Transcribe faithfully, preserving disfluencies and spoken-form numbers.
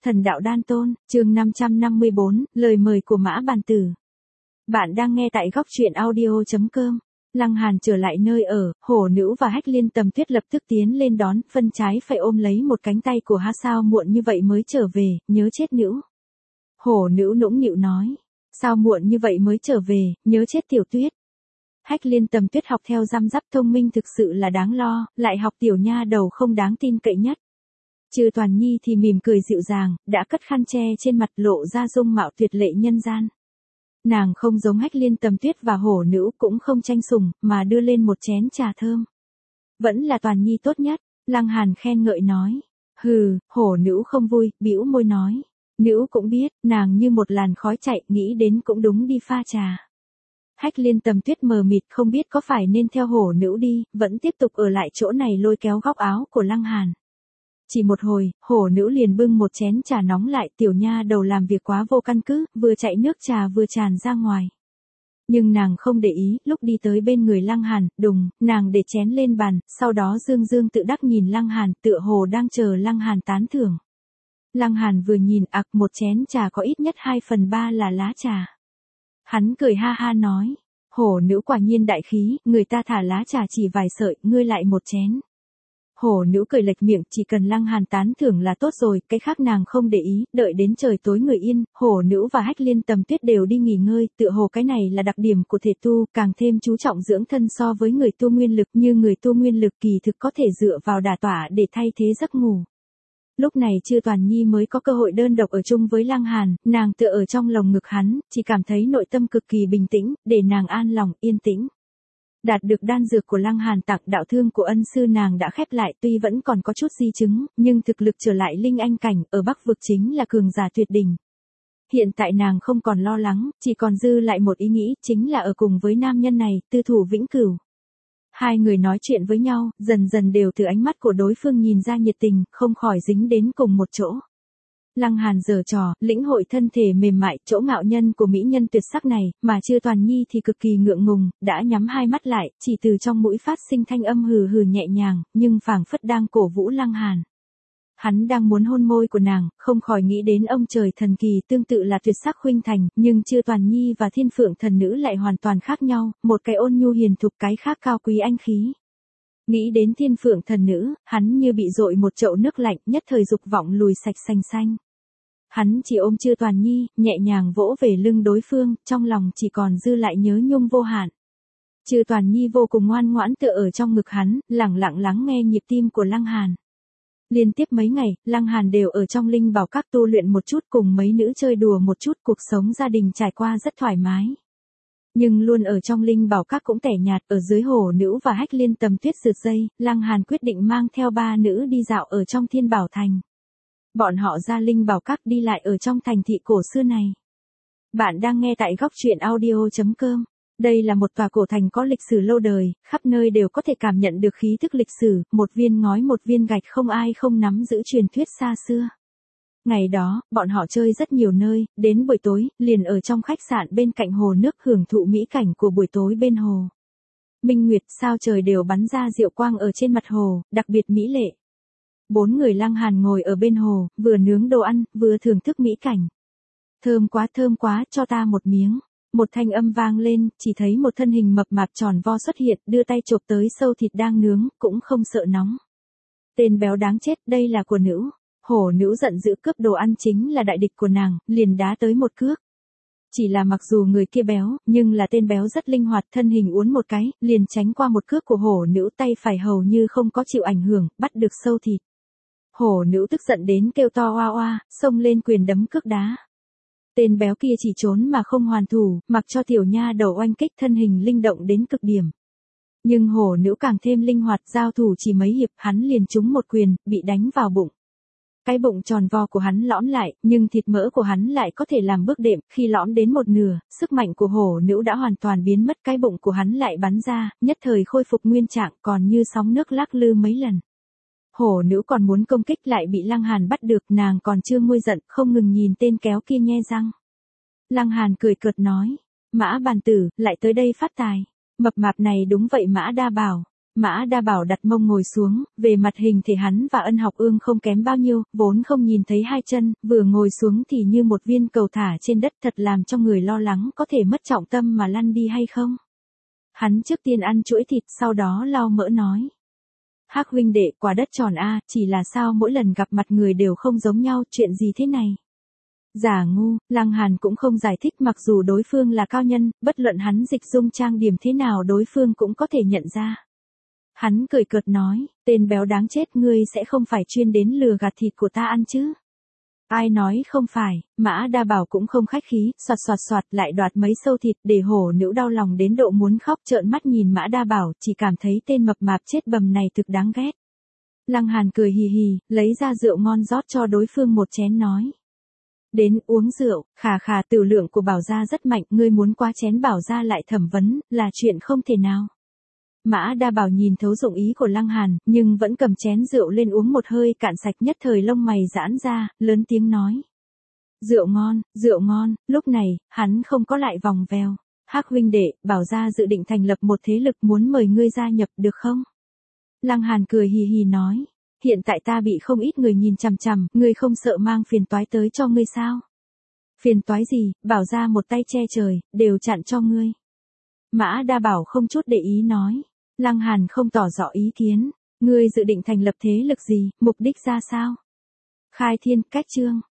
Thần đạo đan tôn, chương năm trăm năm mươi bốn, lời mời của Mã Bàn Tử. Bạn đang nghe tại góc truyện audio chấm com. Lăng Hàn trở lại nơi ở, Hổ Nữ và Hách Liên Tầm Tuyết lập tức tiến lên đón, phân trái phải ôm lấy một cánh tay của Ha. Sao muộn như vậy mới trở về, nhớ chết Nữ. Hổ Nữ nũng nịu nói, sao muộn như vậy mới trở về, nhớ chết Tiểu Tuyết. Hách Liên Tầm Tuyết học theo răm rắp thông minh thực sự là đáng lo, lại học tiểu nha đầu không đáng tin cậy nhất. Trừ Toàn Nhi thì mỉm cười dịu dàng, đã cất khăn che trên mặt lộ ra dung mạo tuyệt lệ nhân gian. Nàng không giống Hách Liên Tầm Tuyết và Hổ Nữ, cũng không tranh sủng, mà đưa lên một chén trà thơm. Vẫn là Toàn Nhi tốt nhất, Lăng Hàn khen ngợi nói. Hừ, Hổ Nữ không vui, bĩu môi nói. Nữ cũng biết, nàng như một làn khói chạy, nghĩ đến cũng đúng đi pha trà. Hách Liên Tầm Tuyết mờ mịt không biết có phải nên theo Hổ Nữ đi, vẫn tiếp tục ở lại chỗ này lôi kéo góc áo của Lăng Hàn. Chỉ một hồi, Hổ Nữ liền bưng một chén trà nóng lại, tiểu nha đầu làm việc quá vô căn cứ, vừa chạy nước trà vừa tràn ra ngoài. Nhưng nàng không để ý, lúc đi tới bên người Lăng Hàn, đùng, nàng để chén lên bàn, sau đó dương dương tự đắc nhìn Lăng Hàn, tựa hồ đang chờ Lăng Hàn tán thưởng. Lăng Hàn vừa nhìn, ặc, một chén trà có ít nhất hai phần ba là lá trà. Hắn cười ha ha nói, Hổ Nữ quả nhiên đại khí, người ta thả lá trà chỉ vài sợi, ngươi lại một chén. Hổ Nữ cười lệch miệng, chỉ cần Lăng Hàn tán thưởng là tốt rồi, cái khác nàng không để ý, đợi đến trời tối người yên, Hổ Nữ và Hách Liên Tầm Tuyết đều đi nghỉ ngơi, tựa hồ cái này là đặc điểm của thể tu, càng thêm chú trọng dưỡng thân so với người tu nguyên lực, như người tu nguyên lực kỳ thực có thể dựa vào đả tỏa để thay thế giấc ngủ. Lúc này Trư Toàn Nhi mới có cơ hội đơn độc ở chung với Lăng Hàn, nàng tựa ở trong lồng ngực hắn, chỉ cảm thấy nội tâm cực kỳ bình tĩnh, để nàng an lòng, yên tĩnh. Đạt được đan dược của Lăng Hàn tặng, đạo thương của ân sư nàng đã khép lại, tuy vẫn còn có chút di chứng, nhưng thực lực trở lại linh anh cảnh, ở Bắc vực chính là cường giả tuyệt đỉnh. Hiện tại nàng không còn lo lắng, chỉ còn dư lại một ý nghĩ, chính là ở cùng với nam nhân này, tư thủ vĩnh cửu. Hai người nói chuyện với nhau, dần dần đều từ ánh mắt của đối phương nhìn ra nhiệt tình, không khỏi dính đến cùng một chỗ. Lăng Hàn giở trò, lĩnh hội thân thể mềm mại, chỗ ngạo nhân của mỹ nhân tuyệt sắc này, mà Trư Toàn Nhi thì cực kỳ ngượng ngùng, đã nhắm hai mắt lại, chỉ từ trong mũi phát sinh thanh âm hừ hừ nhẹ nhàng, nhưng phảng phất đang cổ vũ Lăng Hàn. Hắn đang muốn hôn môi của nàng, không khỏi nghĩ đến ông trời thần kỳ tương tự là tuyệt sắc khuynh thành, nhưng Trư Toàn Nhi và Thiên Phượng thần nữ lại hoàn toàn khác nhau, một cái ôn nhu hiền thục, cái khác cao quý anh khí. Nghĩ đến Thiên Phượng thần nữ, hắn như bị dội một chậu nước lạnh, nhất thời dục vọng lùi sạch sành xanh. Hắn chỉ ôm Trư Toàn Nhi, nhẹ nhàng vỗ về lưng đối phương, trong lòng chỉ còn dư lại nhớ nhung vô hạn. Trư Toàn Nhi vô cùng ngoan ngoãn tựa ở trong ngực hắn, lẳng lặng lắng nghe nhịp tim của Lăng Hàn. Liên tiếp mấy ngày, Lăng Hàn đều ở trong linh bảo các tu luyện một chút, cùng mấy nữ chơi đùa một chút, cuộc sống gia đình trải qua rất thoải mái. Nhưng luôn ở trong linh bảo các cũng tẻ nhạt, ở dưới Hổ Nữ và Hách Liên Tầm Tuyết rượt dây, Lăng Hàn quyết định mang theo ba nữ đi dạo ở trong Thiên Bảo Thành. Bọn họ ra linh bảo các đi lại ở trong thành thị cổ xưa này. Bạn đang nghe tại góc truyện audio chấm com. Đây là một tòa cổ thành có lịch sử lâu đời, khắp nơi đều có thể cảm nhận được khí thức lịch sử, một viên ngói một viên gạch không ai không nắm giữ truyền thuyết xa xưa. Ngày đó, bọn họ chơi rất nhiều nơi, đến buổi tối, liền ở trong khách sạn bên cạnh hồ nước hưởng thụ mỹ cảnh của buổi tối bên hồ. Minh nguyệt sao trời đều bắn ra diệu quang ở trên mặt hồ, đặc biệt mỹ lệ. Bốn người Lăng Hàn ngồi ở bên hồ, vừa nướng đồ ăn, vừa thưởng thức mỹ cảnh. Thơm quá thơm quá, cho ta một miếng. Một thanh âm vang lên, chỉ thấy một thân hình mập mạp tròn vo xuất hiện, đưa tay chộp tới sâu thịt đang nướng, cũng không sợ nóng. Tên béo đáng chết, đây là của Nữ. Hổ Nữ giận dữ cướp đồ ăn chính là đại địch của nàng, liền đá tới một cước. Chỉ là mặc dù người kia béo, nhưng là tên béo rất linh hoạt, thân hình uốn một cái, liền tránh qua một cước của Hổ Nữ, tay phải hầu như không có chịu ảnh hưởng, bắt được sâu thịt. Hổ Nữ tức giận đến kêu to oa oa, xông lên quyền đấm cước đá. Tên béo kia chỉ trốn mà không hoàn thủ, mặc cho tiểu nha đầu oanh kích, thân hình linh động đến cực điểm. Nhưng Hổ Nữ càng thêm linh hoạt, giao thủ chỉ mấy hiệp, hắn liền trúng một quyền, bị đánh vào bụng. Cái bụng tròn vo của hắn lõm lại, nhưng thịt mỡ của hắn lại có thể làm bước đệm, khi lõm đến một nửa, sức mạnh của Hổ Nữ đã hoàn toàn biến mất, cái bụng của hắn lại bắn ra, nhất thời khôi phục nguyên trạng, còn như sóng nước lắc lư mấy lần. Hổ Nữ còn muốn công kích lại bị Lăng Hàn bắt được, nàng còn chưa nguôi giận, không ngừng nhìn tên kéo kia nhe răng. Lăng Hàn cười cợt nói, Mã Bàn Tử, lại tới đây phát tài. Mập mạp này đúng vậy Mã Đa Bảo. Mã Đa Bảo đặt mông ngồi xuống, về mặt hình thể hắn và Ân Học Ương không kém bao nhiêu, vốn không nhìn thấy hai chân, vừa ngồi xuống thì như một viên cầu thả trên đất, thật làm cho người lo lắng có thể mất trọng tâm mà lăn đi hay không. Hắn trước tiên ăn chuỗi thịt, sau đó lau mỡ nói. Hắc huynh đệ, quả đất tròn a, chỉ là sao mỗi lần gặp mặt người đều không giống nhau, chuyện gì thế này? Giả ngu, Lăng Hàn cũng không giải thích, mặc dù đối phương là cao nhân, bất luận hắn dịch dung trang điểm thế nào đối phương cũng có thể nhận ra. Hắn cười cợt nói, tên béo đáng chết, ngươi sẽ không phải chuyên đến lừa gạt thịt của ta ăn chứ? Ai nói không phải, Mã Đa Bảo cũng không khách khí, soạt soạt soạt lại đoạt mấy sâu thịt, để hổ nữ đau lòng đến độ muốn khóc, trợn mắt nhìn Mã Đa Bảo, chỉ cảm thấy tên mập mạp chết bầm này thực đáng ghét. Lăng Hàn cười hì hì, lấy ra rượu ngon rót cho đối phương một chén nói. Đến uống rượu, khà khà, tiểu lượng của Bảo gia rất mạnh, ngươi muốn qua chén Bảo gia lại thẩm vấn, là chuyện không thể nào. Mã Đa Bảo nhìn thấu dụng ý của Lăng Hàn, nhưng vẫn cầm chén rượu lên uống một hơi cạn sạch, nhất thời lông mày giãn ra, lớn tiếng nói. Rượu ngon, rượu ngon, lúc này, hắn không có lại vòng vèo. Hắc huynh đệ, Bảo gia dự định thành lập một thế lực, muốn mời ngươi gia nhập được không? Lăng Hàn cười hì hì nói. Hiện tại ta bị không ít người nhìn chằm chằm, ngươi không sợ mang phiền toái tới cho ngươi sao? Phiền toái gì, Bảo gia một tay che trời, đều chặn cho ngươi. Mã Đa Bảo không chút để ý nói. Lăng Hàn không tỏ rõ ý kiến. Ngươi dự định thành lập thế lực gì, mục đích ra sao? Khai thiên, cách chương.